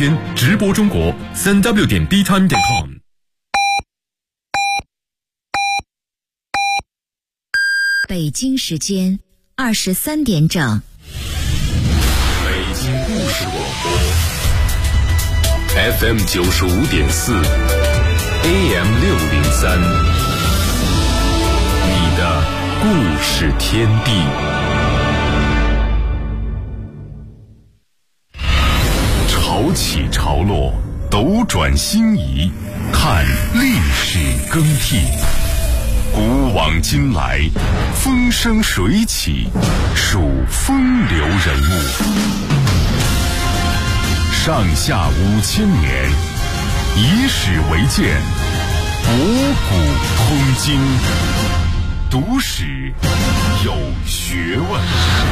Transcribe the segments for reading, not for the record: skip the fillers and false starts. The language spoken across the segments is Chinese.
间直播中国3w.dtime.com。 北京时间23点整。 北京故事广播 FM 95.4 AM 603，你的故事天地。潮起潮落，斗转星移，看历史更替。古往今来，风生水起，数风流人物。上下5000年，以史为鉴，博古通今，读史有学问。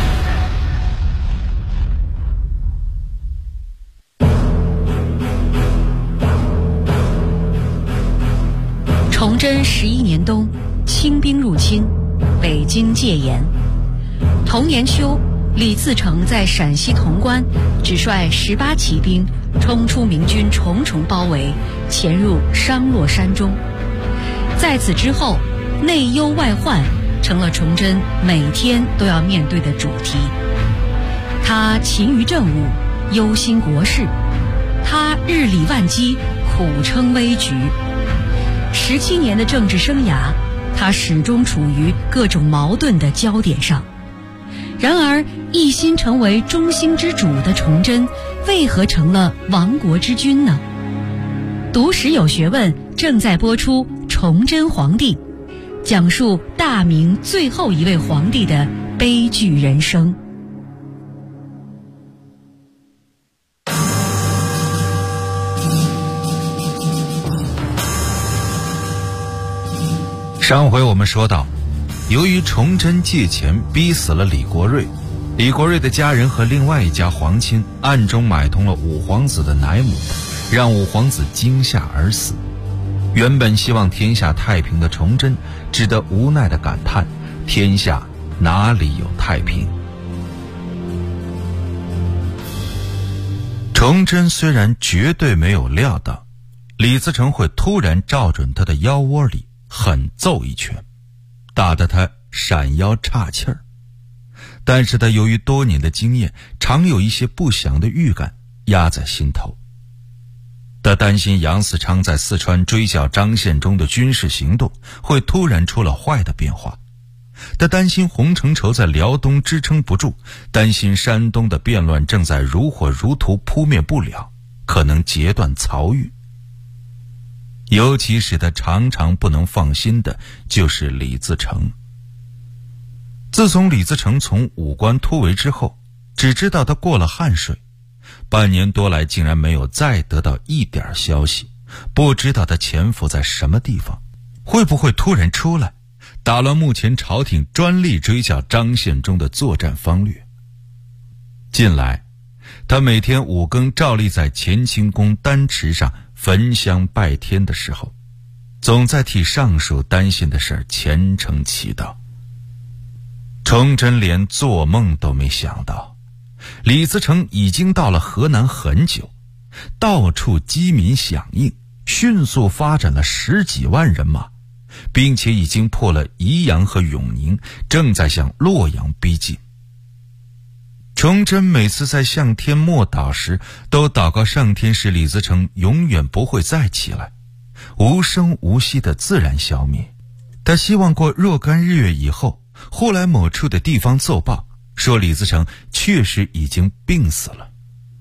崇祯11年冬，清兵入侵，北京戒严。同年秋，李自成在陕西潼关只率18骑兵冲出明军重重包围，潜入商洛山中。在此之后，内忧外患成了崇祯每天都要面对的主题。他勤于政务，忧心国事；他日理万机，苦撑危局。17年的政治生涯，他始终处于各种矛盾的焦点上。然而，一心成为中兴之主的崇祯，为何成了亡国之君呢？读史有学问正在播出《崇祯皇帝》，讲述大明最后一位皇帝的悲剧人生。 上回我们说到，由于崇祯借钱逼死了李国瑞，李国瑞的家人和另外一家皇亲暗中买通了五皇子的奶母，让五皇子惊吓而死。原本希望天下太平的崇祯只得无奈地感叹，天下哪里有太平。崇祯虽然绝对没有料到李自成会突然照准他的腰窝里狠揍一拳，打得他闪腰岔气儿，但是他由于多年的经验，常有一些不祥的预感压在心头。他担心杨嗣昌在四川追剿张献忠的军事行动会突然出了坏的变化，他担心洪承畴在辽东支撑不住，担心山东的变乱正在如火如荼扑灭不了，可能截断曹豫。尤其使他常常不能放心的就是李自成。自从李自成从武关突围之后，只知道他过了汉水，半年多来竟然没有再得到一点消息，不知道他潜伏在什么地方，会不会突然出来打乱目前朝廷专力追剿张献忠的作战方略。近来他每天5更照例在乾清宫丹池上焚香拜天的时候，总在替上属担心的事虔诚祈祷。崇祯连做梦都没想到，李自成已经到了河南很久，到处饥民响应，迅速发展了10几万人马，并且已经破了宜阳和永宁，正在向洛阳逼近。崇祯每次在向天默祷时，都祷告上天使李自成永远不会再起来，无声无息的自然消灭。他希望过若干日月以后，忽来某处的地方奏报，说李自成确实已经病死了。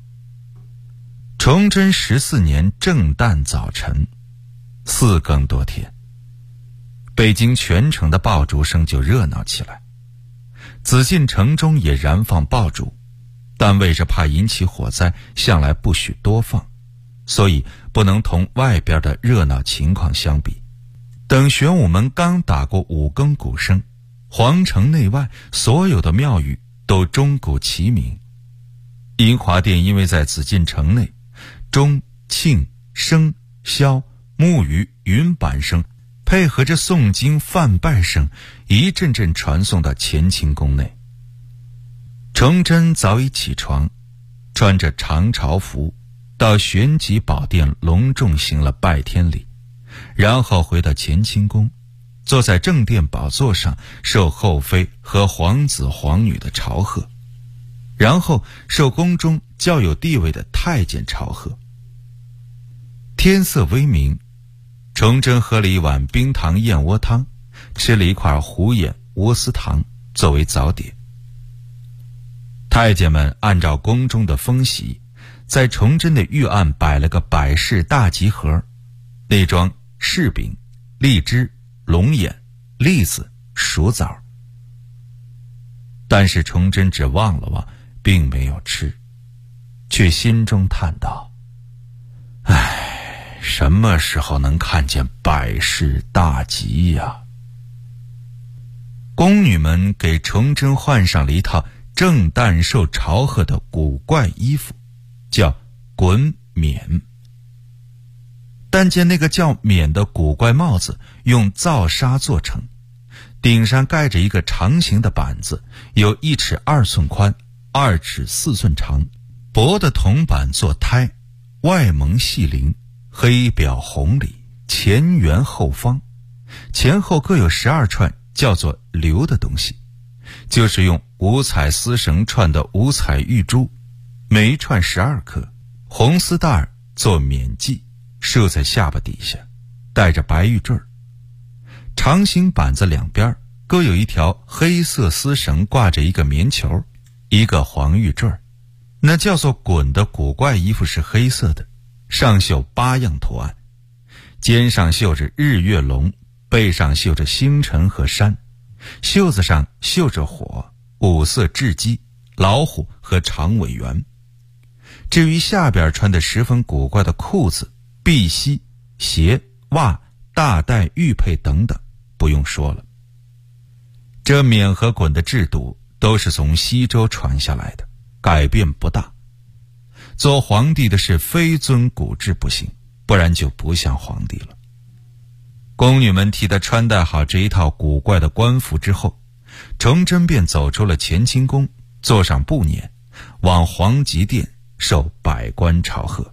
崇祯14年正旦早晨4更多天，北京全城的爆竹声就热闹起来。紫禁城中也燃放爆竹，但为着怕引起火灾，向来不许多放，所以不能同外边的热闹情况相比。等玄武门刚打过5更鼓声，皇城内外所有的庙宇都钟鼓齐鸣。英华殿因为在紫禁城内，钟、磬、笙、箫、木鱼、云板声配合着诵经梵拜声，一阵阵传送到乾清宫内。崇祯早已起床，穿着长朝服， 到玄极宝殿隆重行了拜天礼，然后回到乾清宫，坐在正殿宝座上受后妃和皇子皇女的朝贺，然后受宫中较有地位的太监朝贺。天色微明，崇祯喝了一碗冰糖燕窝汤，吃了一块虎眼窝丝糖作为早点。太监们按照宫中的风习，在崇祯的御案摆了个百事大集合，内装柿饼、荔枝、龙眼、栗子、薯枣。但是崇祯只望了望，并没有吃，却心中叹道：唉，什么时候能看见百事大集呀？宫女们给崇祯换上了一套正旦受朝贺的古怪衣服，叫衮冕。但见那个叫冕的古怪帽子用皂纱做成，顶上盖着一个长形的板子，有1尺2寸宽，2尺4寸长，薄的铜板做胎，外蒙细绫，黑表红里，前圆后方，前后各有12串叫做流的东西，就是用五彩丝绳串的五彩玉珠，每一串12颗，红丝带做冕髻，束在下巴底下，带着白玉坠儿。长形板子两边各有一条黑色丝绳挂着一个棉球，一个黄玉坠儿。那叫做衮的古怪衣服是黑色的，上绣8样图案，肩上绣着日月龙，背上绣着星辰和山，袖子上绣着火、5色雉鸡、老虎和长尾猿。至于下边穿的十分古怪的裤子、臂膝、鞋、袜、大带、玉佩等等，不用说了。这冕和衮的制度都是从西周传下来的，改变不大。做皇帝的是非遵古制不行，不然就不像皇帝了。宫女们替他穿戴好这一套古怪的官服之后，崇祯便走出了乾清宫，坐上步辇，往皇极殿受百官朝贺。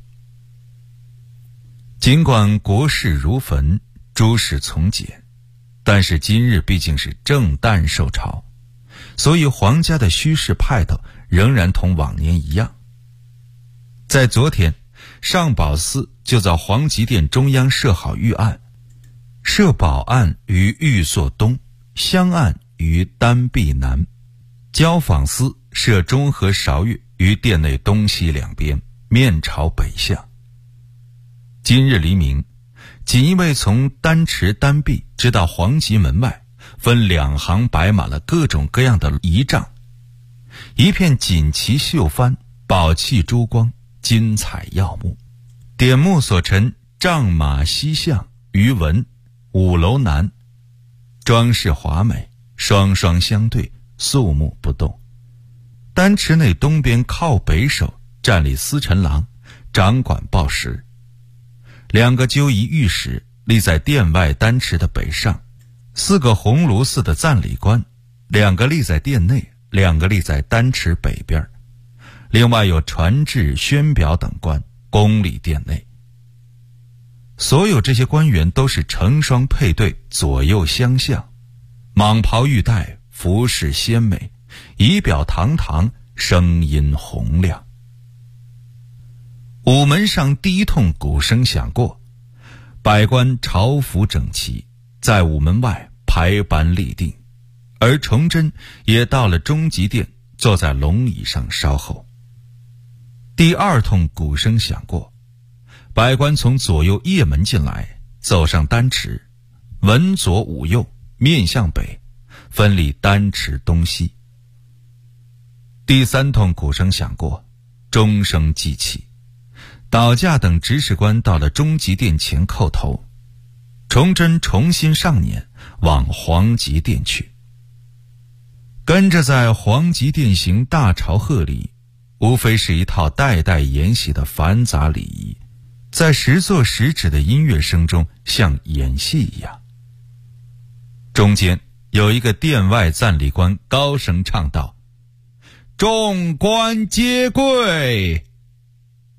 尽管国事如焚，诸事从简，但是今日毕竟是正旦受朝，所以皇家的虚饰派头仍然同往年一样。在昨天，上宝司就在皇极殿中央设好御案，设宝案于御座东，香案于丹壁南，交坊司设中和韶乐于殿内东西两边，面朝北向。今日黎明，锦衣卫从丹池丹壁直到皇极门外，分2行摆满了各种各样的仪仗，一片锦旗绣幡，宝器珠光，金彩耀目。点目所陈帐马西向鱼纹5楼南，装饰华美，双双相对，肃穆不动。丹池内东边靠北首站立司臣郎，掌管报时。2个纠仪御史立在殿外丹池的北上，4个鸿胪寺的赞礼官，2个立在殿内，2个立在丹池北边，另外有传制、宣表等官恭立殿内。所有这些官员都是成双配对，左右相向，蟒袍玉带，服饰鲜美，仪表堂堂，声音洪亮。午门上第一通鼓声响过，百官朝服整齐，在午门外排班立定，而崇祯也到了中极殿，坐在龙椅上稍后。第2通鼓声响过，百官从左右掖门进来，走上丹池，文左武右，面向北，分立丹池东西。第3通鼓声响过，钟声祭起，导驾等执事官到了中极殿前叩头，崇祯重新上辇，往皇极殿去。跟着在皇极殿行大朝贺礼，无非是一套代代沿袭的繁杂礼仪，在时作时指的音乐声中像演戏一样。中间有一个殿外赞礼官高声唱道：众官皆跪。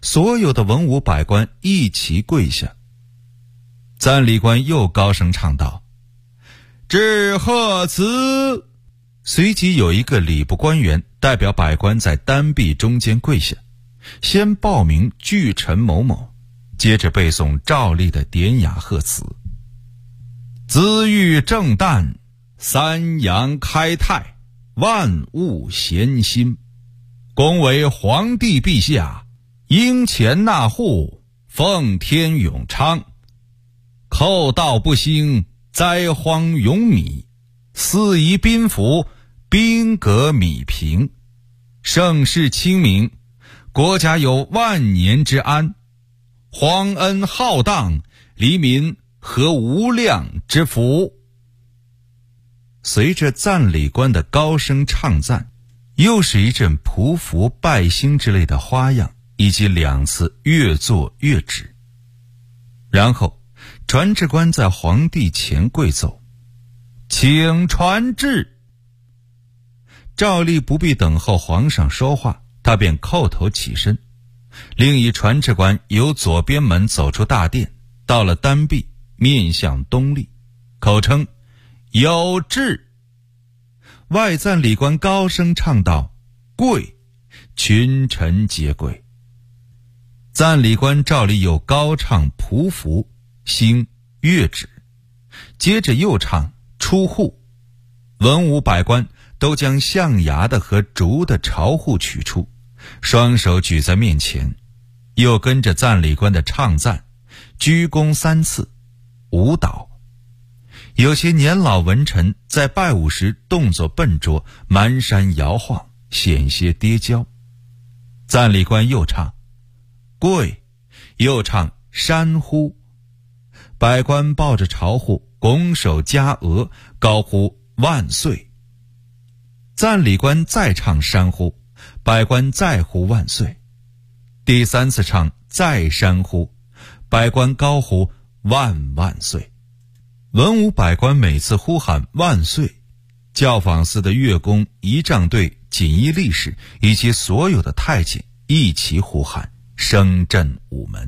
所有的文武百官一齐跪下。赞礼官又高声唱道：致贺词。随即有一个礼部官员代表百官在单壁中间跪下，先报名巨臣某某，接着背诵照例的典雅贺词：资欲正旦，三阳开泰，万物咸心。恭为皇帝陛下，应前纳户，奉天永昌。寇盗不兴，灾荒永弭。四夷宾服，兵革米平。盛世清明，国家有万年之安。皇恩浩荡，黎民何无量之福。随着赞礼官的高声唱赞，又是一阵匍匐拜星之类的花样，以及2次越坐越止。然后传旨官在皇帝前跪奏：请传旨。照例不必等候皇上说话，他便叩头起身。另一传旨官由左边门走出大殿，到了单壁，面向东立，口称有旨。外赞礼官高声唱道：跪！群臣皆跪。赞礼官照例又高唱匍匐、兴、乐止，接着又唱出户。文武百官都将象牙的和竹的朝户取出，双手举在面前，又跟着赞礼官的唱赞，鞠躬3次，舞蹈。有些年老文臣在拜舞时动作笨拙，蹒跚摇晃，险些跌跤。赞礼官又唱跪，又唱山呼。百官抱着朝户，拱手夹额，高呼万岁。赞礼官再唱山呼，百官再呼万岁。第3次唱再山呼，百官高呼万万岁。文武百官每次呼喊万岁，教坊司的乐工、仪仗队、锦衣力士以及所有的太监一齐呼喊，声震午门。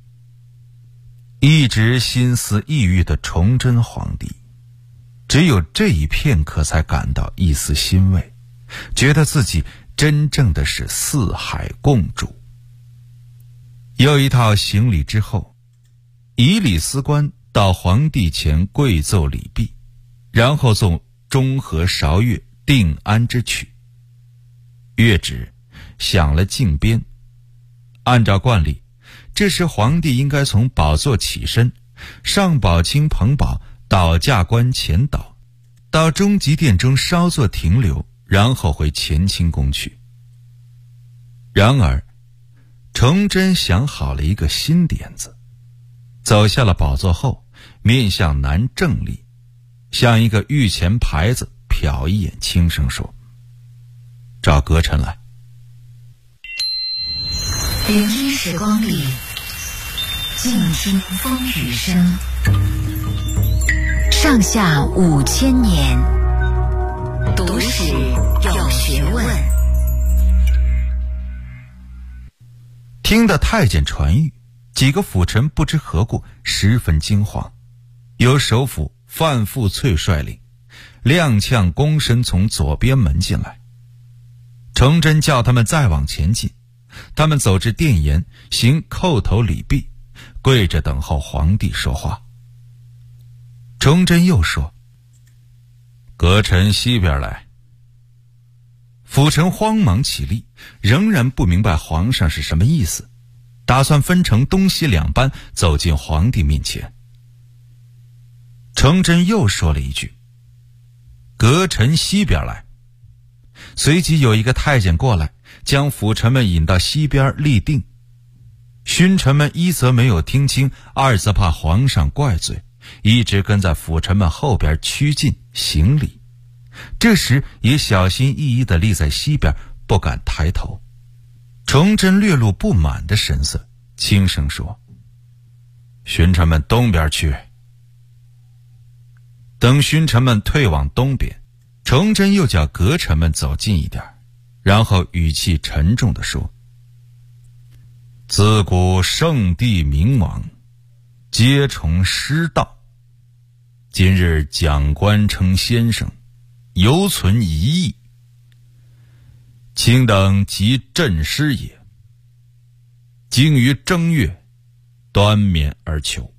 一直心思抑郁的崇祯皇帝，只有这一片刻才感到一丝欣慰，觉得自己真正的是四海共主。又一套行礼之后，以礼司官到皇帝前跪奏礼毕，然后奏中和韶乐定安之曲。乐止，响了禁鞭。按照惯例，这时皇帝应该从宝座起身，上宝卿捧宝，倒驾观前导，到中极殿中稍作停留，然后回乾清宫去。然而崇祯想好了一个新点子，走下了宝座后，面向南正立，向一个御前牌子瞟一眼，轻声说：找阁臣来。 聆听时光里，静听风雨声。上下5000年，读史有学问。 听得太监传谕，几个辅臣不知何故十分惊慌，由首辅范富翠率领，踉跄躬身从左边门进来。崇祯叫他们再往前进，他们走至殿沿，行叩头礼毕，跪着等候皇帝说话。崇祯又说：阁臣西边来。辅臣慌忙起立，仍然不明白皇上是什么意思，打算分成东西两班走进皇帝面前。崇祯又说了一句：阁臣西边来。随即有一个太监过来，将辅臣们引到西边立定。勋臣们一则没有听清，二则怕皇上怪罪，一直跟在辅臣们后边趋近行礼。这时也小心翼翼地立在西边，不敢抬头。崇祯略露不满的神色，轻声说：勋臣们东边去。等勋臣们退往东边，崇祯又叫阁臣们走近一点，然后语气沉重地说： 自古圣帝明王，皆从师道。今日蒋官称先生，犹存一意。卿等即镇师也。经于正月，端冕而求。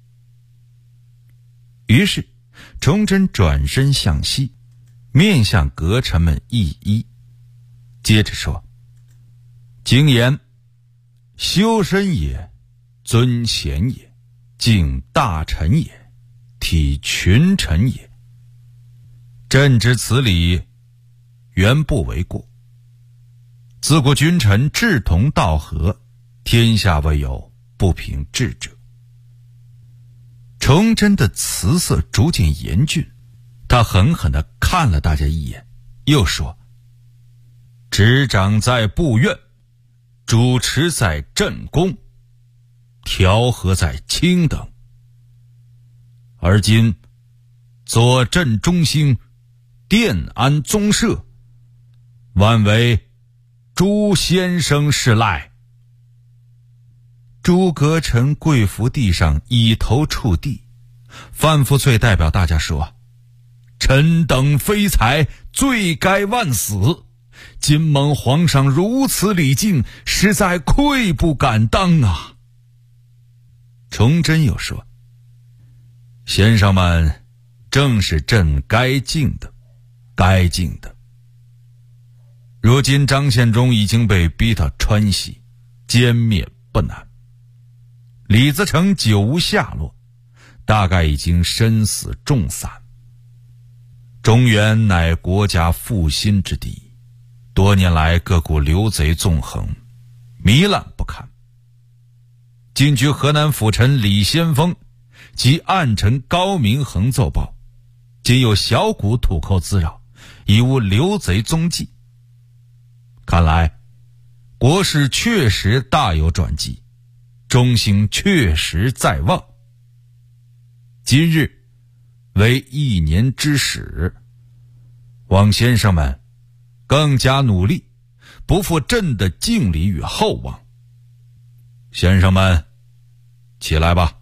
于是崇祯转身向西，面向阁臣们一一，接着说：经言，修身也，尊贤也，敬大臣也，体群臣也。朕之此理，原不为过。自古君臣志同道合，天下未有不凭智者。崇祯的辞色逐渐严峻，他狠狠地看了大家一眼，又说：执掌在部院，主持在朕宫，调和在卿等。而今坐镇中兴，殿安宗社，万为朱先生是赖。诸阁臣跪伏地上，以头触地。范福翠代表大家说：臣等非才，罪该万死。今蒙皇上如此礼敬，实在愧不敢当啊。崇祯又说：先生们正是朕该敬的，该敬的。如今张献忠已经被逼到川西，歼灭不难。李自成久无下落，大概已经身死众散。中原乃国家复兴之地，多年来各股流贼纵横，糜烂不堪。进居河南府臣李先锋及暗臣高明衡奏报，仅有小股土寇滋扰，已无流贼踪迹。看来国事确实大有转机，中兴确实在望。今日为1年之始，望先生们更加努力，不负朕的敬礼与厚望。先生们起来吧。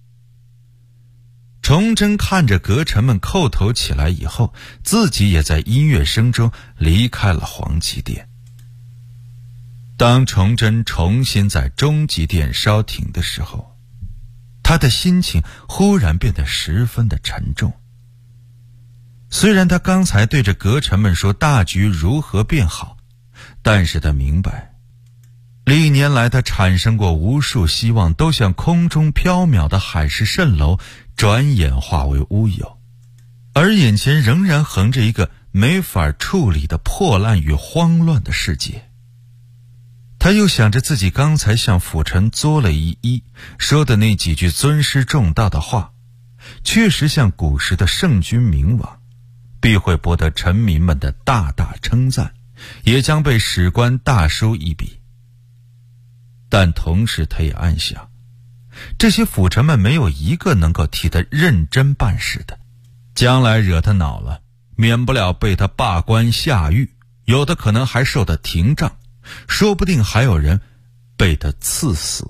崇祯看着阁臣们叩头起来以后，自己也在音乐声中离开了皇极殿。当崇祯重新在中极殿烧停的时候，他的心情忽然变得十分的沉重。虽然他刚才对着阁臣们说大局如何变好，但是他明白，历年来他产生过无数希望都像空中缥缈的海市蜃楼，转眼化为乌有，而眼前仍然横着一个没法处理的破烂与慌乱的世界。他又想着自己刚才向辅臣作了一揖，说的那几句尊师重道的话，确实像古时的圣君明王，必会博得臣民们的大大称赞，也将被史官大书一笔。但同时他也暗想，这些辅臣们没有一个能够替他认真办事的，将来惹他恼了，免不了被他罢官下狱，有的可能还受他廷杖，说不定还有人被他赐死。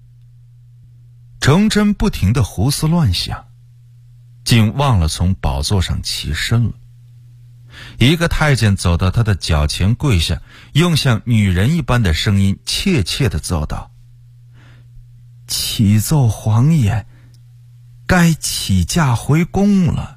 崇祯不停地胡思乱想，竟忘了从宝座上起身了。一个太监走到他的脚前跪下，用像女人一般的声音切切地奏道：启奏皇爷，该起驾回宫了。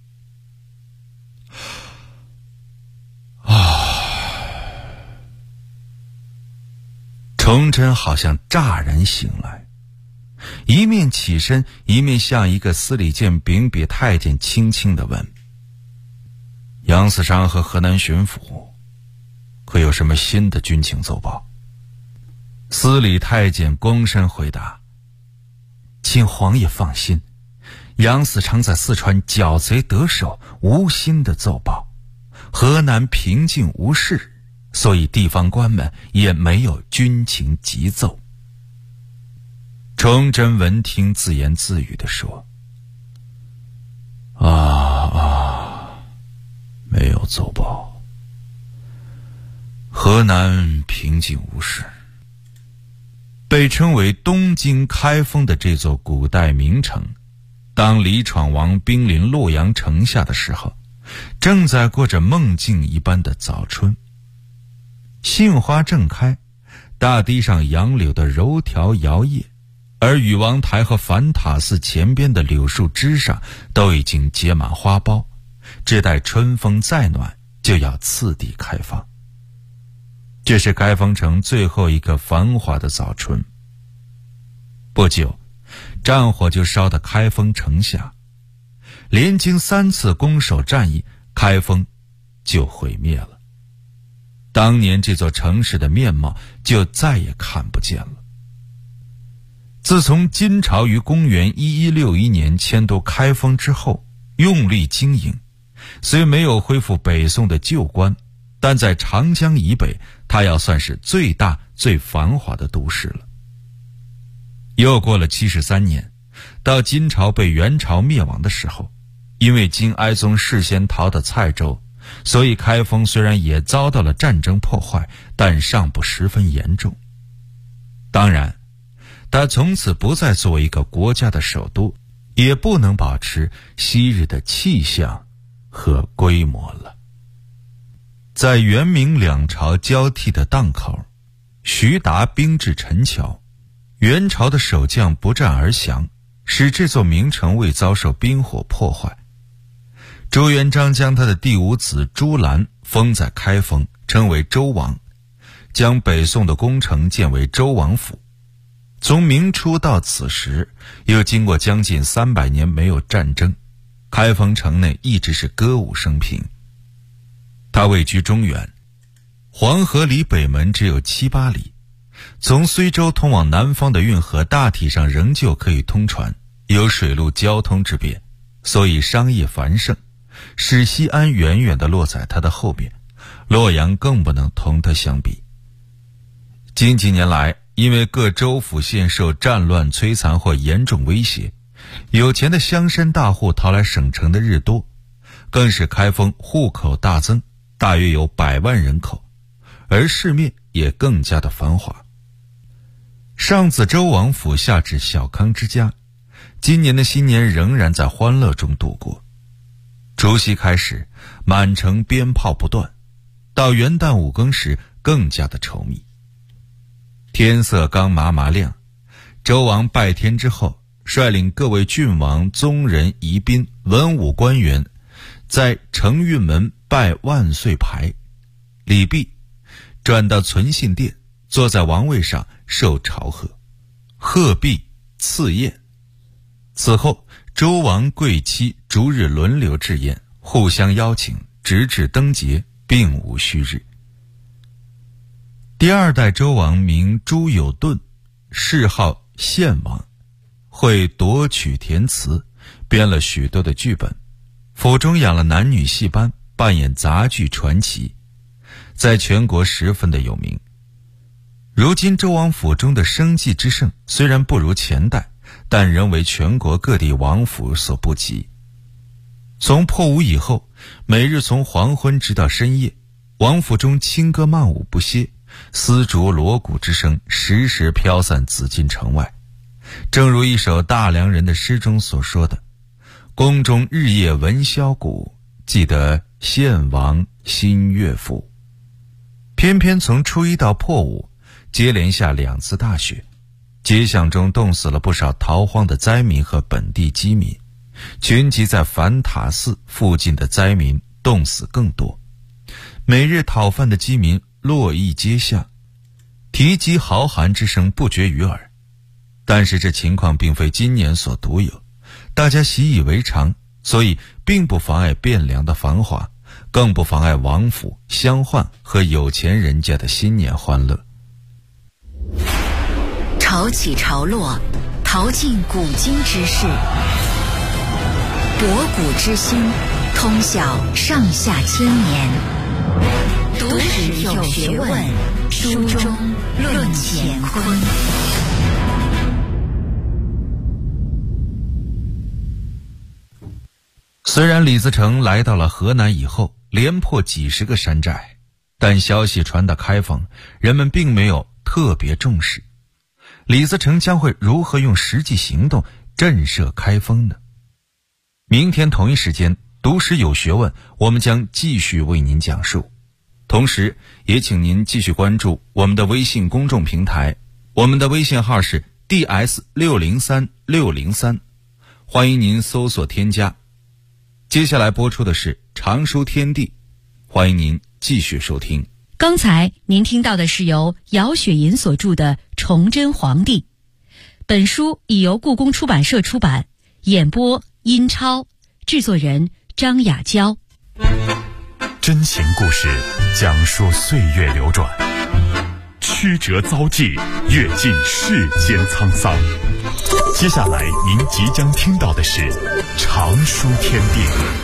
崇祯好像乍然醒来，一面起身，一面向一个司礼监秉笔太监轻轻地问：杨嗣昌和河南巡抚可有什么新的军情奏报？司礼太监躬身回答：请皇爷放心，杨嗣昌在四川剿贼得手，无新的奏报，河南平静无事，所以地方官们也没有军情急奏。崇祯闻听，自言自语地说：没有奏报，河南平静无事。 被称为东京开封的这座古代名城，当李闯王兵临洛阳城下的时候，正在过着梦境一般的早春。杏花正开，大地上杨柳的柔条摇曳，而禹王台和反塔寺前边的柳树枝上都已经结满花苞，只待春风再暖，就要次第开放。这是开封城最后一个繁华的早春。不久，战火就烧得开封城下，连经3次攻守战役，开封就毁灭了。当年这座城市的面貌就再也看不见了。自从金朝于公元1161年迁都开封之后，用力经营，虽没有恢复北宋的旧观，但在长江以北，它要算是最大最繁华的都市了。又过了73年，到金朝被元朝灭亡的时候，因为金哀宗事先逃到蔡州，所以开封虽然也遭到了战争破坏，但尚不十分严重。当然，它从此不再作为一个国家的首都，也不能保持昔日的气象和规模了。在元明两朝交替的档口，徐达兵至陈桥，元朝的守将不战而降，使这座名城未遭受兵火破坏。朱元璋将他的第5子朱兰封在开封，称为周王，将北宋的宫城建为周王府。从明初到此时，又经过将近300年没有战争，开封城内一直是歌舞升平。它位居中原，黄河离北门只有7、8里，从睢州通往南方的运河大体上仍旧可以通船，有水陆交通之便，所以商业繁盛，使西安远远地落在它的后面，洛阳更不能同它相比。近几年来，因为各州府县受战乱摧残或严重威胁，有钱的乡绅大户逃来省城的日多，更使开封户口大增，大约有100万人口，而市面也更加的繁华。上自周王府，下至小康之家，今年的新年仍然在欢乐中度过。除夕开始，满城鞭炮不断，到元旦5更时更加的稠密。天色刚麻麻亮，周王拜天之后，率领各位郡王、宗人、仪宾、文武官员，在承运门拜万岁牌，礼毕，转到存信殿，坐在王位上受朝贺，贺毕赐宴。此后，周王贵戚逐日轮流置宴，互相邀请，直至登节，并无虚日。第2代周王名朱有顿，谥号献王，会夺曲填词，编了许多的剧本，府中养了男女戏班，扮演杂剧传奇，在全国十分的有名。如今周王府中的生计之盛虽然不如前代，但仍为全国各地王府所不及。从破吴以后，每日从黄昏直到深夜，王府中轻歌曼舞不歇，丝竹锣鼓之声时时飘散紫禁城外。正如一首大梁人的诗中所说的：宫中日夜闻箫鼓，记得献王新乐府。偏偏从初1到破5，接连下2次大雪，街巷中冻死了不少逃荒的灾民和本地饥民，群集在反塔寺附近的灾民冻死更多。每日讨饭的饥民络绎街下，啼饥嚎寒之声不绝于耳。但是这情况并非今年所独有，大家习以为常，所以并不妨碍汴梁的繁华，更不妨碍王府、乡宦和有钱人家的新年欢乐。 潮起潮落，淘尽古今之事，博古之心，通晓上下千年。读史有学问，书中论乾坤。 虽然李自成来到了河南以后，连破几10个山寨，但消息传到开封，人们并没有特别重视。 李自成将会如何用实际行动震慑开封呢？明天同一时间，读史有学问，我们将继续为您讲述。同时也请您继续关注我们的微信公众平台，我们的微信号是 DS603603，欢迎您搜索添加。接下来播出的是常书天地，欢迎您继续收听。 刚才您听到的是由姚雪银所著的《崇祯皇帝》，本书已由故宫出版社出版，演播殷超，制作人张雅娇。 真情故事讲述岁月流转，曲折遭际，阅尽世间沧桑。接下来您即将听到的是常书天地。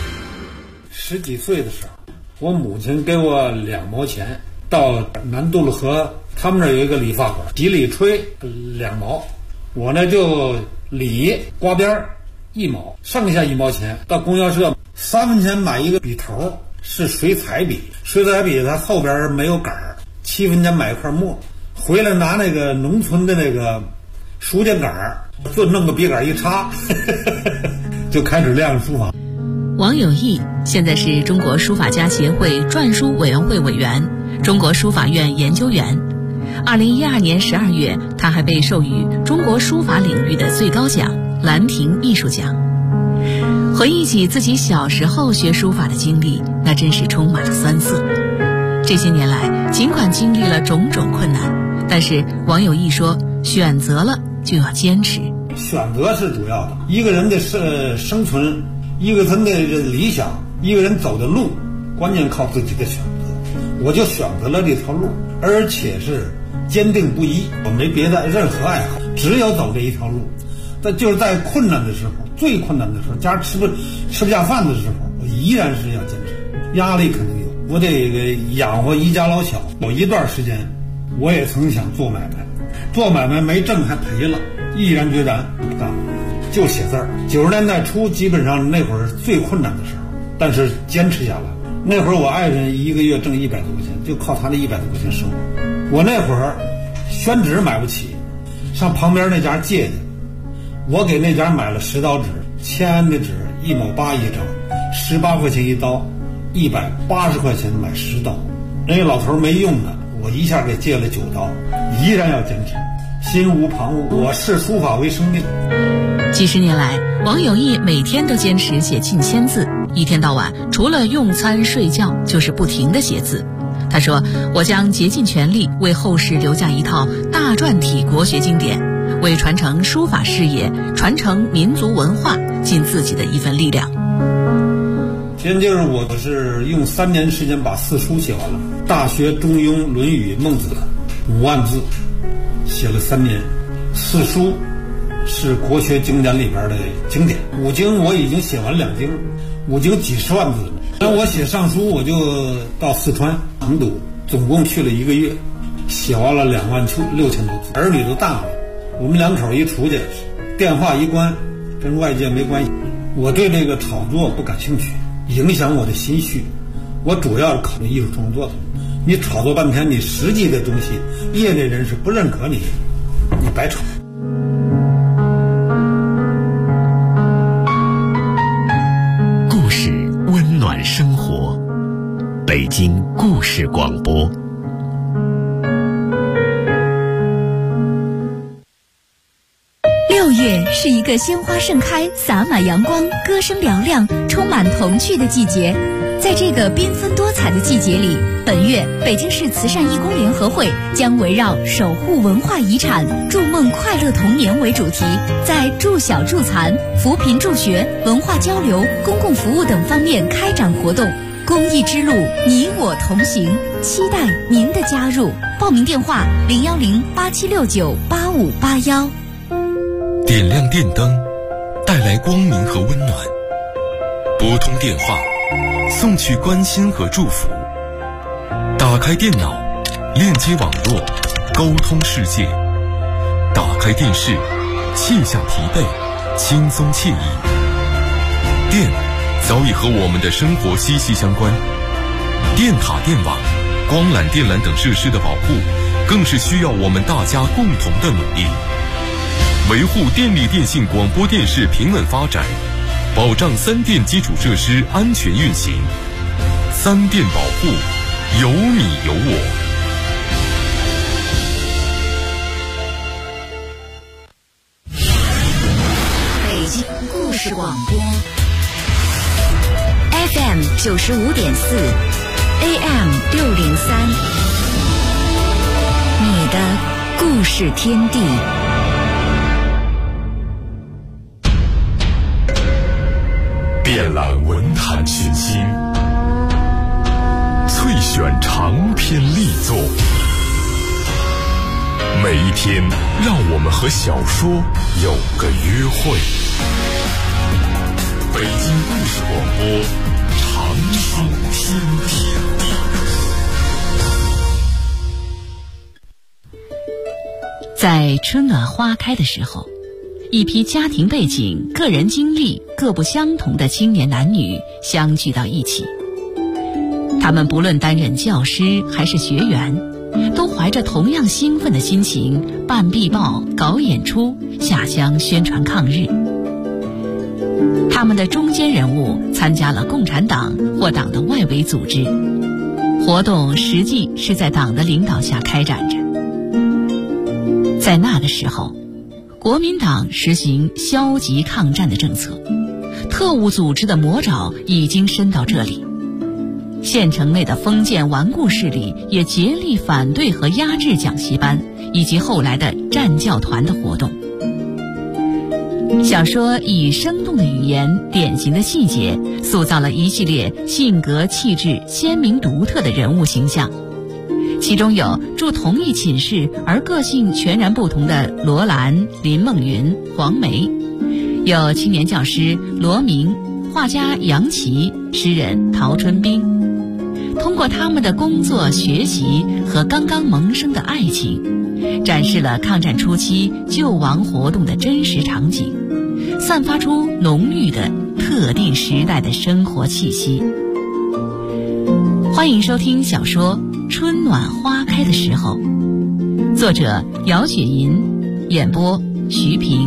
10几岁的时候，我母亲给我2毛钱，到南渡了河，他们那儿有一个理发馆，洗理吹2毛，我呢就理刮边1毛，剩下1毛钱到供销社3分钱买一个笔头，是水彩笔，水彩笔它后边没有杆儿，7分钱买一块墨，回来拿那个农村的那个书架杆儿，就弄个笔杆一插就开始练书法。 王有义现在是中国书法家协会篆书委员会委员，中国书法院研究员。2012年12月，他还被授予中国书法领域的最高奖兰亭艺术奖。回忆起自己小时候学书法的经历，那真是充满了酸涩。这些年来，尽管经历了种种困难，但是王有义说，选择了就要坚持。 选择是主要的，一个人的生存，一个人的理想，一个人走的路，关键靠自己的选择。我就选择了这条路，而且是坚定不移，我没别的任何爱好，只有走这一条路。但就是在困难的时候，最困难的时候，家吃不下饭的时候，我依然是要坚持。压力肯定有，我得养活一家老小。有一段时间，我也曾想做买卖，做买卖没挣还赔了，毅然决然不干，就写字儿。90年代初，基本上那会儿最困难的时候，但是坚持下来。那会儿我爱人一个月挣100多块钱，就靠他那100多块钱生活。我那会儿宣纸买不起，上旁边那家借去。我给那家买了10刀纸，签的纸1毛8一张，18块钱一刀，180块钱买10刀。人家老头没用的，我一下给借了9刀，依然要坚持，心无旁骛。我视书法为生命。 几十年来，王有义每天都坚持写近1000字，一天到晚除了用餐睡觉，就是不停地写字。他说：“我将竭尽全力为后世留下一套大篆体国学经典，为传承书法事业、传承民族文化尽自己的一份力量。” 现在就是我是用3年时间把4书写完了，《大学》《中庸》《论语》《孟子》5万字，写了3年。4书是国学经典里边的经典，5经我已经写完2经，5经几十万字。那我写上书，我就到四川成都，总共去了1个月，写完了26000多字。儿女都大了，我们2口一出去，电话一关，跟外界没关系。我对这个炒作不感兴趣，影响我的心绪。我主要是考虑艺术创作的。你炒作半天，你实际的东西，业内人士不认可你，你白炒。 故事温暖生活，北京故事广播。 6月是一个鲜花盛开、洒满阳光、歌声嘹亮、充满童趣的季节。在这个缤纷多彩的季节里，本月北京市慈善义工联合会将围绕守护文化遗产、筑梦快乐童年为主题，在助小助残、扶贫助学、文化交流、公共服务等方面开展活动。公益之路，你我同行，期待您的加入。报名电话010-8769-8581。 点亮电灯，带来光明和温暖；拨通电话，送去关心和祝福；打开电脑，链接网络，沟通世界；打开电视，卸下疲惫，轻松惬意。电早已和我们的生活息息相关，电塔、电网、光缆、电缆等设施的保护，更是需要我们大家共同的努力。 维护电力电信广播电视平稳发展，保障三电基础设施安全运行。三电保护，有你有我。 北京故事广播 FM 95.4 AM 603，你的故事天地。 遍览文坛群星，萃选长篇力作，每一天让我们和小说有个约会。北京故事广播，长寿天地。 在春暖花开的时候，一批家庭背景、个人经历各不相同的青年男女相聚到一起。他们不论担任教师还是学员，都怀着同样兴奋的心情办壁报、搞演出、下乡宣传抗日。他们的中坚人物参加了共产党或党的外围组织，活动实际是在党的领导下开展着。在那个时候，国民党实行消极抗战的政策，特务组织的魔爪已经伸到这里。县城内的封建顽固势力也竭力反对和压制讲习班以及后来的战教团的活动。小说以生动的语言、典型的细节，塑造了一系列性格气质鲜明独特的人物形象。其中有住同一寝室而个性全然不同的罗兰、林梦云、黄梅，有青年教师罗明、画家杨琦、诗人陶春冰。通过他们的工作、学习和刚刚萌生的爱情，展示了抗战初期救亡活动的真实场景，散发出浓郁的特定时代的生活气息。欢迎收听小说《春暖花开的时候》，作者姚雪银，演播徐平。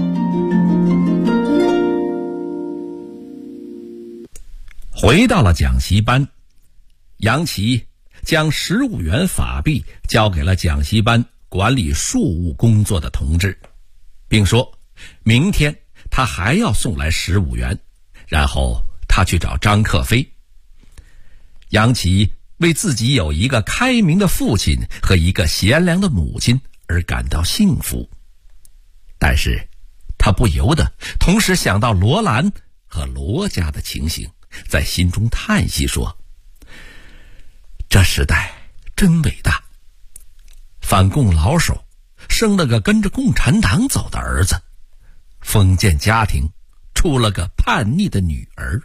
回到了讲习班，杨琦将15元法币交给了讲习班管理庶务工作的同志，并说明天他还要送来15元，然后他去找张克飞。杨琦为自己有一个开明的父亲和一个贤良的母亲而感到幸福，但是他不由得同时想到罗兰和罗家的情形，在心中叹息说，这时代真伟大，反共老手生了个跟着共产党走的儿子，封建家庭出了个叛逆的女儿。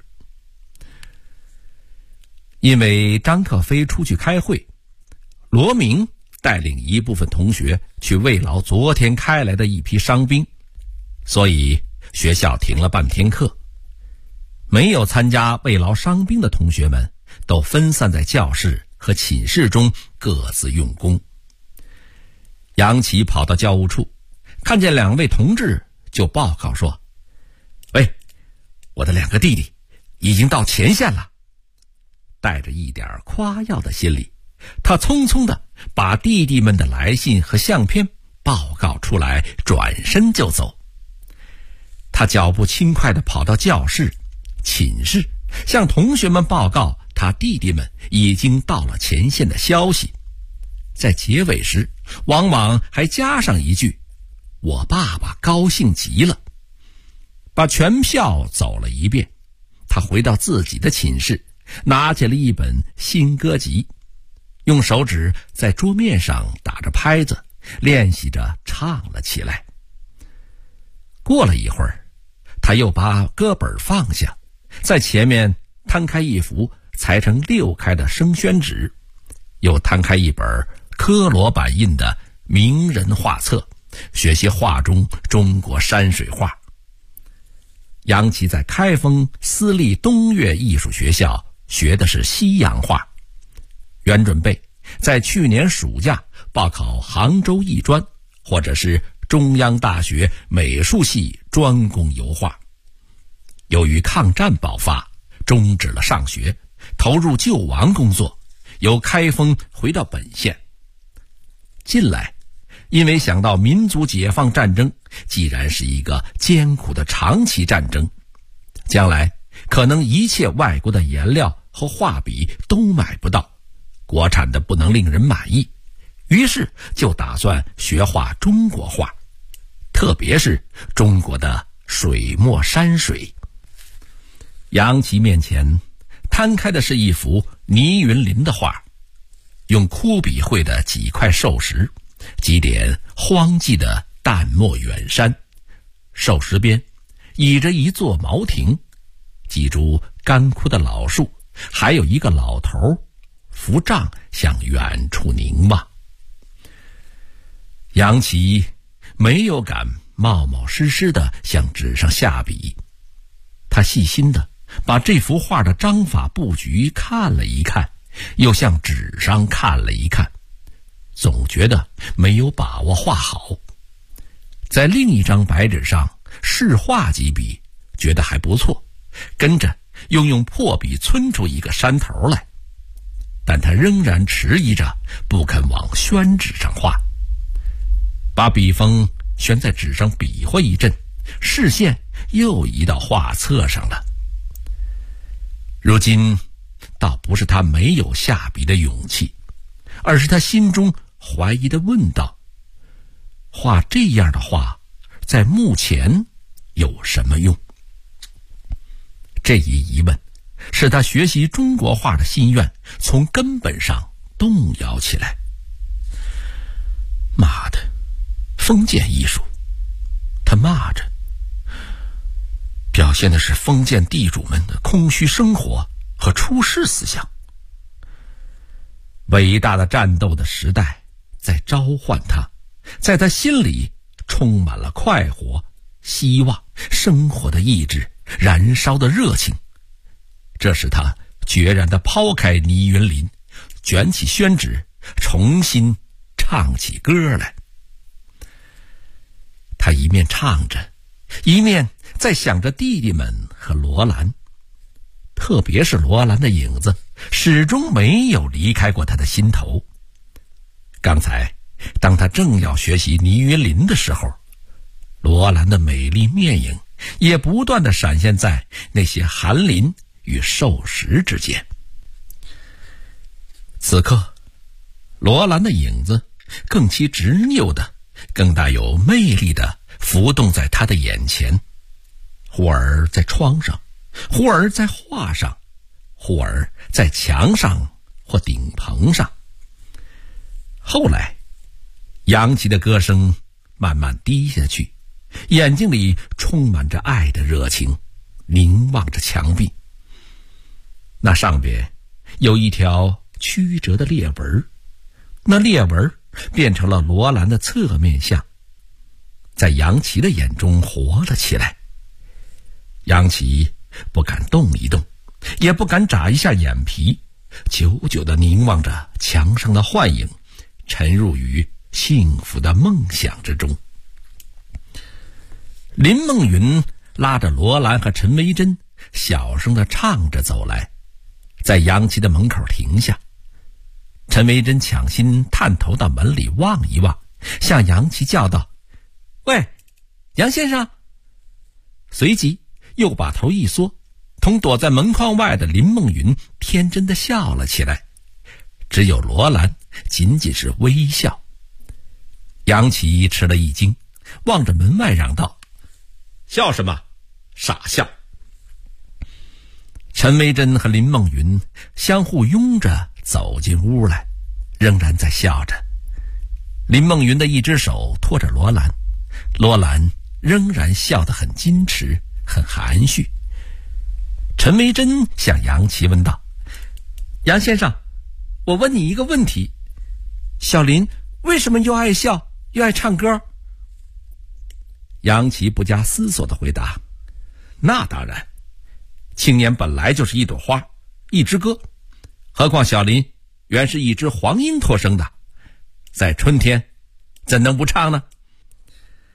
因为张克飞出去开会，罗明带领一部分同学去慰劳昨天开来的一批伤兵，所以学校停了半天课。没有参加慰劳伤兵的同学们都分散在教室和寝室中各自用功。杨琦跑到教务处，看见2位同志就报告说，喂，我的2个弟弟已经到前线了。带着一点夸耀的心理，他匆匆地把弟弟们的来信和相片报告出来，转身就走。他脚步轻快地跑到教室、寝室，向同学们报告他弟弟们已经到了前线的消息。在结尾时，往往还加上一句，我爸爸高兴极了。把全票走了一遍，他回到自己的寝室，拿起了一本新歌集，用手指在桌面上打着拍子，练习着唱了起来。过了一会儿，他又把歌本放下，在前面摊开一幅裁成6开的生宣纸，又摊开一本科罗版印的名人画册，学习画中中国山水画。杨琦在开封私立东岳艺术学校学的是西洋画，原准备在去年暑假报考杭州艺专或者是中央大学美术系专攻油画。由于抗战爆发，终止了上学，投入救亡工作，由开封回到本县。近来因为想到民族解放战争既然是一个艰苦的长期战争，将来可能一切外国的颜料和画笔都买不到，国产的不能令人满意，于是就打算学画中国画，特别是中国的水墨山水。杨琦面前摊开的是一幅倪云林的画，用枯笔绘的几块瘦石，几点荒寂的淡漠远山，瘦石边倚着一座茅亭，几株干枯的老树，还有一个老头扶杖向远处凝望。杨琦没有敢冒冒失失地向纸上下笔，他细心地把这幅画的章法布局看了一看，又向纸上看了一看，总觉得没有把握画好。在另一张白纸上试画几笔，觉得还不错，跟着又用破笔皴出一个山头来，但他仍然迟疑着不肯往宣纸上画，把笔锋悬在纸上比划一阵，视线又移到画册上了。如今倒不是他没有下笔的勇气，而是他心中怀疑地问道，画这样的画在目前有什么用？这一疑问使他学习中国画的心愿从根本上动摇起来。妈的，封建艺术，他骂着，表现的是封建地主们的空虚生活和出世思想。伟大的战斗的时代在召唤他，在他心里充满了快活、希望、生活的意志、燃烧的热情。这使他决然地抛开倪云林，卷起宣纸，重新唱起歌来。他一面唱着，一面在想着弟弟们和罗兰，特别是罗兰的影子始终没有离开过他的心头。刚才当他正要学习倪云林的时候，罗兰的美丽面影也不断地闪现在那些寒林与瘦石之间。此刻罗兰的影子更其执拗的，更大有魅力的浮动在他的眼前，忽而在窗上，忽而在画上，忽而在墙上或顶棚上。后来杨琦的歌声慢慢低下去，眼睛里充满着爱的热情，凝望着墙壁。那上边有一条曲折的裂纹，那裂纹变成了罗兰的侧面像，在杨琦的眼中活了起来。杨琦不敢动一动，也不敢眨一下眼皮，久久地凝望着墙上的幻影，沉入于幸福的梦想之中。林梦云拉着罗兰和陈维珍小声地唱着走来，在杨琦的门口停下。陈维珍抢心探头到门里望一望，向杨琦叫道：“喂，杨先生！”随即又把头一缩，同躲在门框外的林梦云天真地笑了起来。只有罗兰仅仅是微笑。杨琦吃了一惊，望着门外嚷道：“笑什么？傻笑！”陈维珍和林梦云相互拥着走进屋来，仍然在笑着。林梦云的一只手托着罗兰，罗兰仍然笑得很矜持，很含蓄。陈维珍向杨琦问道：“杨先生，我问你一个问题，小林为什么又爱笑又爱唱歌？”杨琦不加思索地回答：“那当然，青年本来就是一朵花，一支歌，何况小林原是一只黄莺托生的，在春天怎能不唱呢？”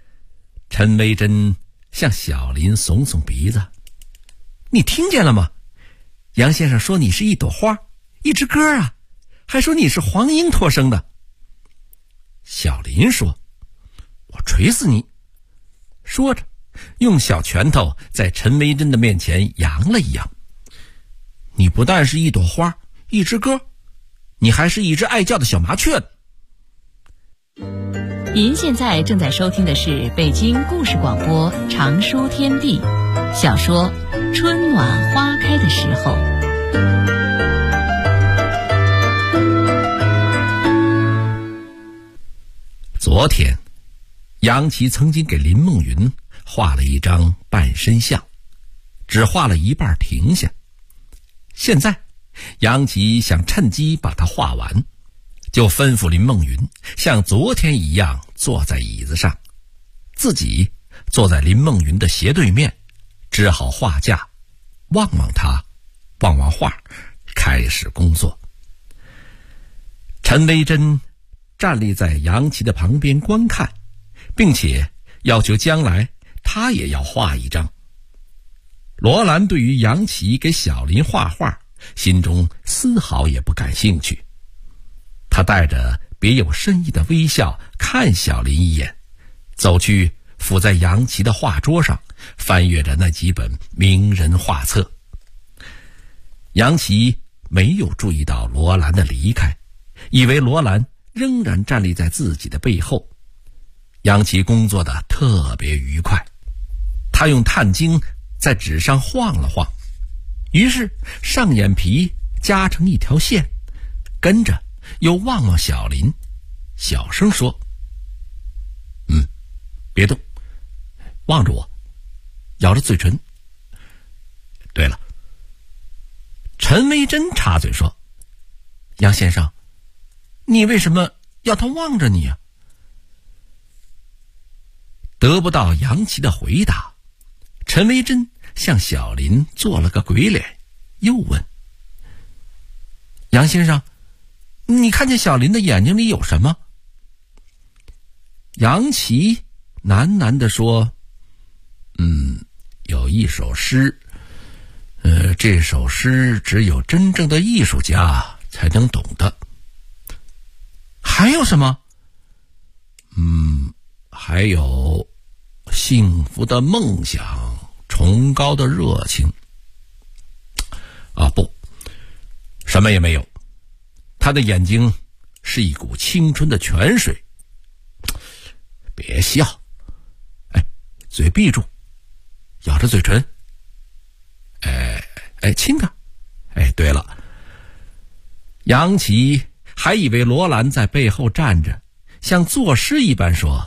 陈维珍向小林耸耸鼻子：“你听见了吗？杨先生说你是一朵花，一只歌啊，还说你是黄莺托生的。”小林说：“我锤死你！”说着用小拳头在陈维珍的面前扬了一扬：“你不但是一朵花，一只歌，你还是一只爱叫的小麻雀呢。” 您现在正在收听的是北京故事广播长书天地小说《春暖花开的时候》。 昨天杨琦曾经给林梦云画了一张半身像，只画了一半停下。现在杨琦想趁机把它画完，就吩咐林梦云像昨天一样坐在椅子上，自己坐在林梦云的斜对面，支好画架，望望他，望望画，开始工作。陈维珍站立在杨琦的旁边观看，并且要求将来他也要画一张。罗兰对于杨琦给小林画画心中丝毫也不感兴趣，他带着别有深意的微笑看小林一眼，走去伏在杨琦的画桌上，翻阅着那几本名人画册。杨琦没有注意到罗兰的离开，以为罗兰仍然站立在自己的背后。杨琦工作的特别愉快，他用炭精在纸上晃了晃，于是上眼皮夹成一条线，跟着又望望小林，小声说：“别动，望着我，咬着嘴唇。”对了，陈维珍插嘴说：“杨先生，你为什么要他望着你啊？”得不到杨琦的回答，陈维珍向小林做了个鬼脸，又问：“杨先生，你看见小林的眼睛里有什么？”杨琦喃喃地说：“有一首诗，这首诗只有真正的艺术家才能懂的。”还有什么？还有幸福的梦想，崇高的热情。不，什么也没有。他的眼睛是一股青春的泉水。别笑，嘴闭住，咬着嘴唇。亲他。对了，杨琦还以为罗兰在背后站着，像作诗一般说：“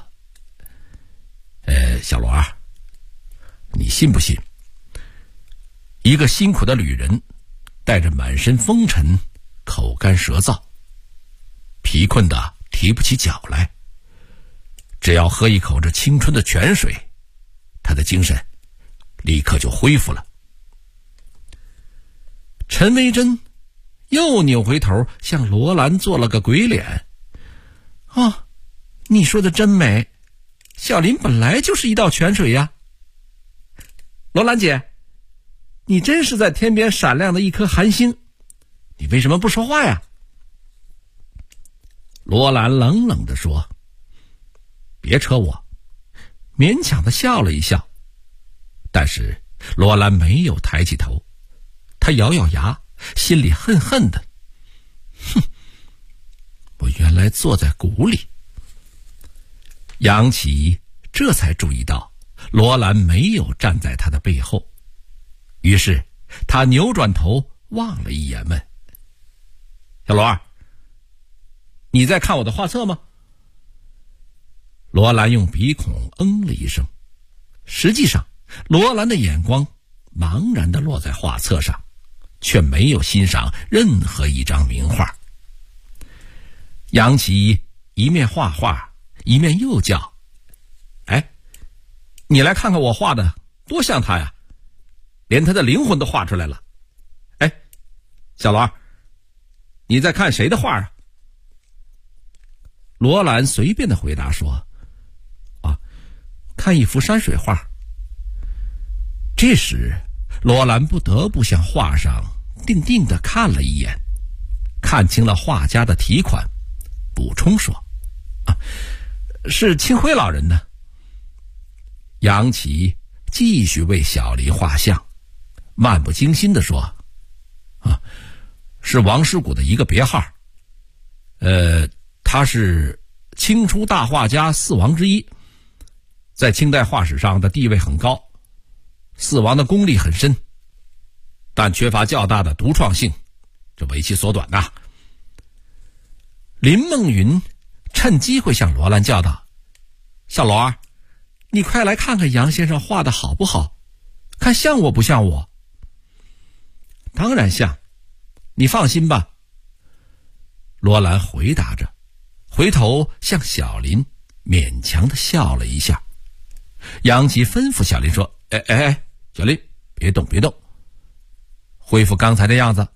小罗儿，你信不信，一个辛苦的旅人带着满身风尘，口干舌燥，疲困的提不起脚来，只要喝一口这青春的泉水，他的精神立刻就恢复了。”陈维珍又扭回头向罗兰做了个鬼脸：“你说的真美，小林本来就是一道泉水呀。罗兰姐，你真是在天边闪亮的一颗寒星，你为什么不说话呀？”罗兰冷冷地说：“别扯我。”勉强地笑了一笑，但是罗兰没有抬起头，他咬咬牙，心里恨恨的：“我原来坐在鼓里。”杨琦这才注意到罗兰没有站在他的背后，于是他扭转头望了一眼，问：“小罗儿，你在看我的画册吗？”罗兰用鼻孔了一声，实际上罗兰的眼光茫然地落在画册上，却没有欣赏任何一张名画。杨琦一面画画，一面又叫：“你来看看我画的多像他呀，连他的灵魂都画出来了。小罗，你在看谁的画啊？”罗兰随便的回答说：“ 看一幅山水画。这时罗兰不得不向画上定定地看了一眼，看清了画家的题款，补充说：“是清辉老人呢。”杨琦继续为小林画像，漫不经心地说：“是王师古的一个别号，他是清初大画家四王之一，在清代画史上的地位很高。四王的功力很深，但缺乏较大的独创性，这为其所短呐。”林梦云趁机会向罗兰叫道：“小罗儿，你快来看看杨先生画的好不好，看像我不像我？”“当然像，你放心吧。”罗兰回答着，回头向小林勉强地笑了一下。杨琦吩咐小林说：“小林，别动，恢复刚才的样子。”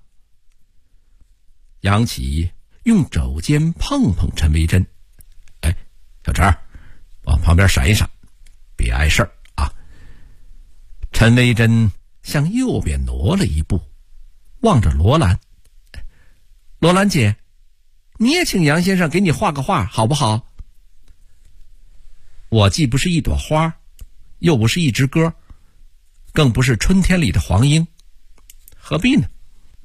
杨琦用肘尖碰碰陈维珍：“小陈，往旁边闪一闪，别碍事儿啊。”陈维珍向右边挪了一步，望着罗兰：“罗兰姐，你也请杨先生给你画个画好不好？我既不是一朵花，又不是一支歌，更不是春天里的黄莺，何必呢？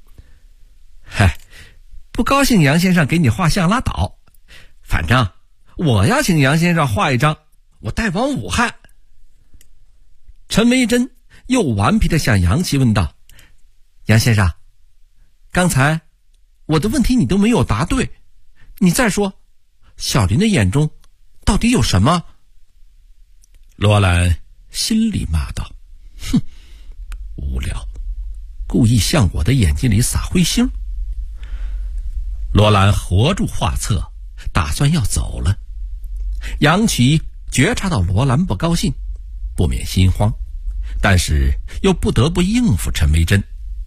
不高兴杨先生给你画像拉倒，反正我要请杨先生画一张，我带往武汉。”陈维珍又顽皮地向杨琦问道：“杨先生，刚才我的问题你都没有答对，你再说，小林的眼中到底有什么？”罗兰心里骂道：“无聊，故意向我的眼睛里撒灰星。”罗兰合住画册，打算要走了。杨琦觉察到罗兰不高兴，不免心慌，但是又不得不应付陈维珍：“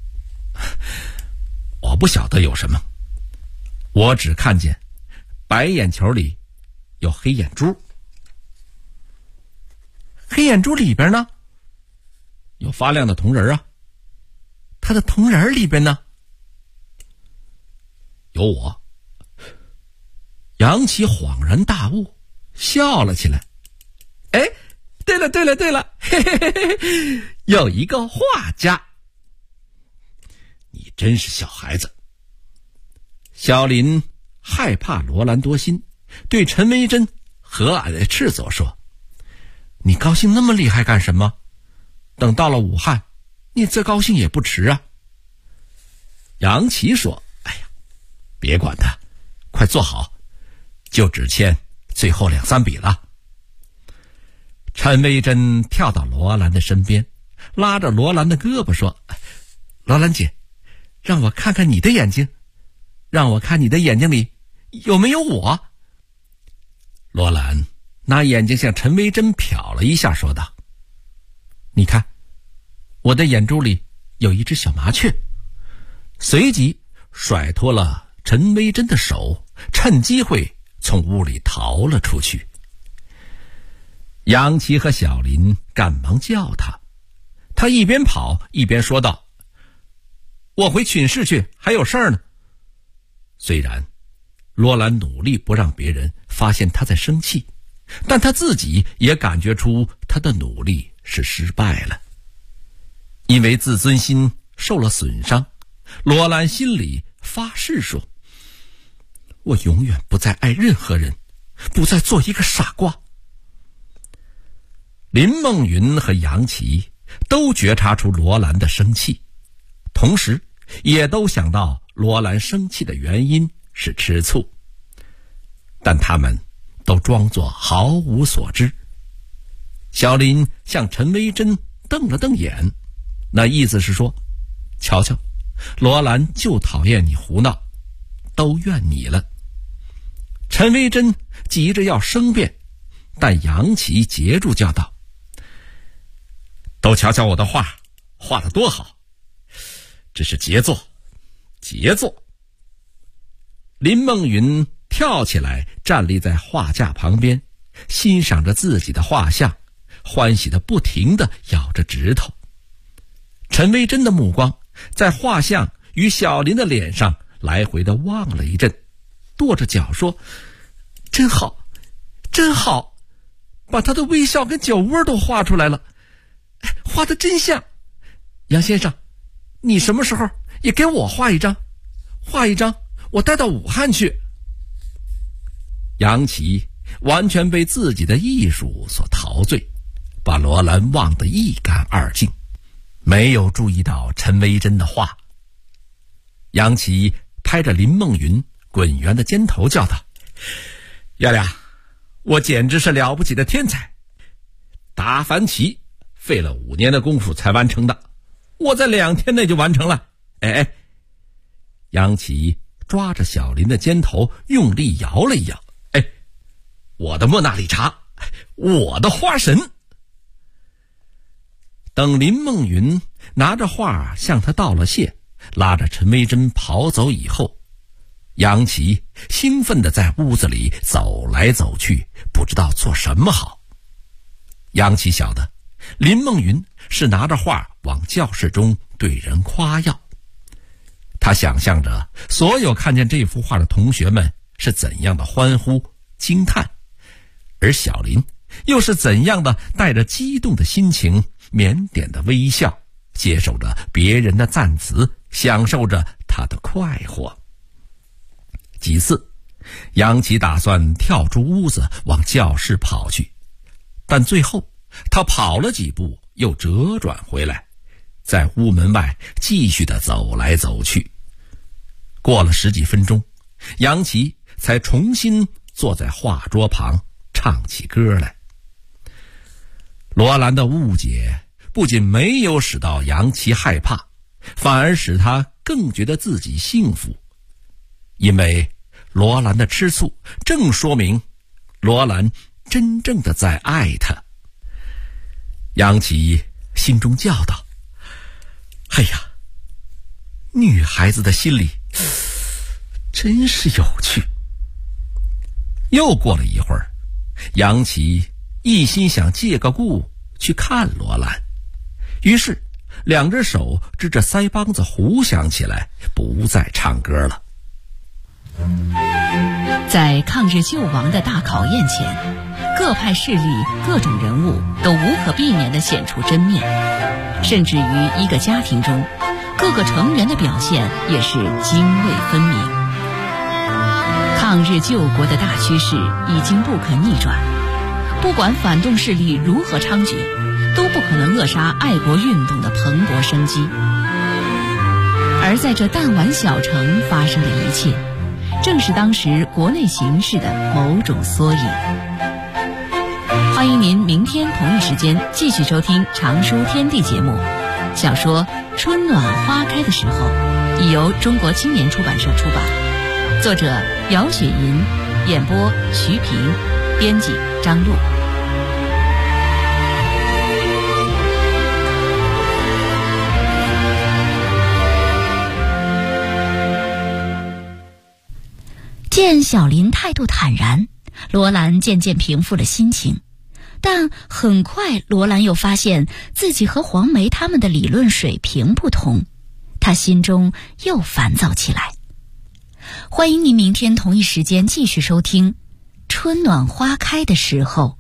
我不晓得有什么，我只看见白眼球里有黑眼珠。”“黑眼珠里边呢？”“有发亮的铜人啊。”“他的铜人里边呢？”“有我。”杨琦恍然大悟，笑了起来：“对了，嘿，有一个画家。”“你真是小孩子。”小林害怕罗兰多心，对陈维珍和蔼的斥责说：“你高兴那么厉害干什么？等到了武汉，你再高兴也不迟啊。”杨琦说：“别管他，快坐好，就只欠最后2、3笔了。”陈维珍跳到罗兰的身边，拉着罗兰的胳膊说：“罗兰姐，让我看看你的眼睛，让我看你的眼睛里有没有我。”罗兰拿眼睛向陈维珍瞟了一下，说道：“你看，我的眼珠里有一只小麻雀。”随即甩脱了陈维珍的手，趁机会从屋里逃了出去。杨琦和小林赶忙叫他，他一边跑一边说道：“我回寝室去，还有事儿呢。”虽然罗兰努力不让别人发现他在生气，但他自己也感觉出他的努力是失败了。因为自尊心受了损伤，罗兰心里发誓说：“我永远不再爱任何人，不再做一个傻瓜。”林梦云和杨琦都觉察出罗兰的生气，同时也都想到罗兰生气的原因是吃醋，但他们都装作毫无所知。小林向陈维珍瞪了瞪眼，那意思是说：“瞧瞧，罗兰就讨厌你胡闹，都怨你了。”陈维珍急着要申辩，但杨琦截住叫道：“都瞧瞧我的画，画得多好，这是杰作，杰作。”林梦云跳起来站立在画架旁边，欣赏着自己的画像， 欢喜的不停地咬着指头。陈维珍的目光在画像与小林的脸上来回的望了一阵，跺着脚说：“真好，真好，把他的微笑跟酒窝都画出来了，画得真像。杨先生，你什么时候也给我画一张，我带到武汉去。”杨琦完全被自己的艺术所陶醉，把罗兰忘得一干二净，没有注意到陈维珍的话。杨琦拍着林梦云滚圆的肩头叫道：“月亮，我简直是了不起的天才！达芬奇费了5年的功夫才完成的，我在2天内就完成了。”杨琦抓着小林的肩头用力摇了一摇：“我的莫娜丽莎，我的花神！”等林梦云拿着画向他道了谢，拉着陈维珍跑走以后，杨琦兴奋地在屋子里走来走去，不知道做什么好。杨琦晓得林梦云是拿着画往教室中对人夸耀，他想象着所有看见这幅画的同学们是怎样的欢呼惊叹，而小林又是怎样的带着激动的心情，腼腆的微笑，接受着别人的赞词，享受着他的快活。几次杨琦打算跳出屋子往教室跑去，但最后他跑了几步又折转回来，在屋门外继续的走来走去。过了10几分钟，杨琦才重新坐在画桌旁唱起歌来。罗兰的误解不仅没有使到杨琦害怕，反而使他更觉得自己幸福，因为罗兰的吃醋正说明罗兰真正的在爱他。杨琦心中叫道：“哎呀，女孩子的心里真是有趣。”又过了一会儿，杨琦一心想借个故去看罗兰，于是2只手支着腮帮子胡想起来，不再唱歌了。 在抗日救亡的大考验前，各派势力各种人物都无可避免地显出真面，甚至于一个家庭中各个成员的表现也是泾渭分明。抗日救国的大趋势已经不可逆转，不管反动势力如何猖獗，都不可能扼杀爱国运动的蓬勃生机。而在这弹丸小城发生的一切，正是当时国内形势的某种缩影。欢迎您明天同一时间继续收听《常书天地》节目。小说《春暖花开的时候》已由中国青年出版社出版，作者姚雪银，演播徐平，编辑张璐。见小林态度坦然，罗兰渐渐平复了心情，但很快罗兰又发现自己和黄梅他们的理论水平不同，他心中又烦躁起来。欢迎您明天同一时间继续收听《春暖花开的时候》。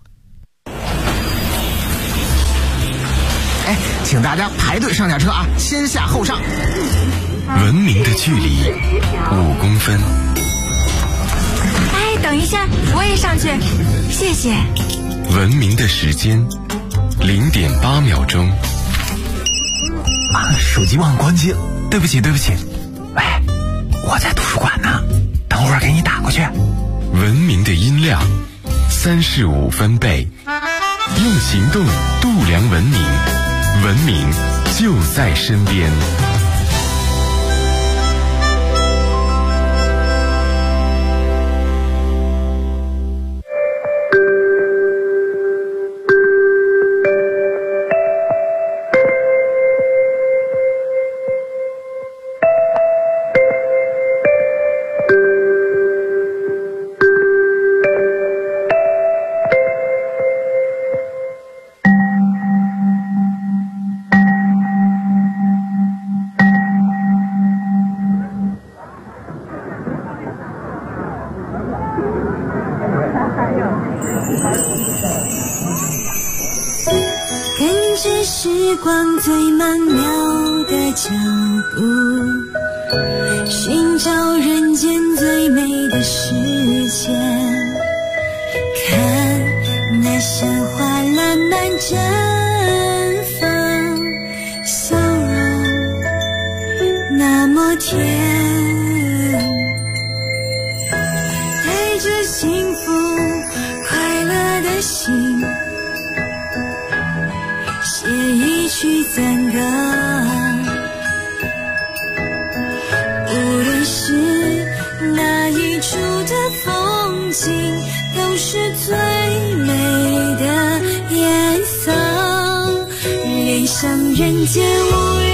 请大家排队上下车啊，先下后上。 文明的距离5公分。 等一下，我也上去，谢谢。 文明的时间0.8秒钟。 手机忘了关机了，对不起。喂，我在图书馆呢，等会儿给你打过去。 文明的音量35分贝，用行动度量文明，文明就在身边。 是时光最曼妙的脚步，寻找人间最美的世界。看那鲜花烂漫绽放，笑容那么甜，带着幸福快乐的心，写一曲赞歌。无论是哪一处的风景，都是最美的颜色。恋上人间无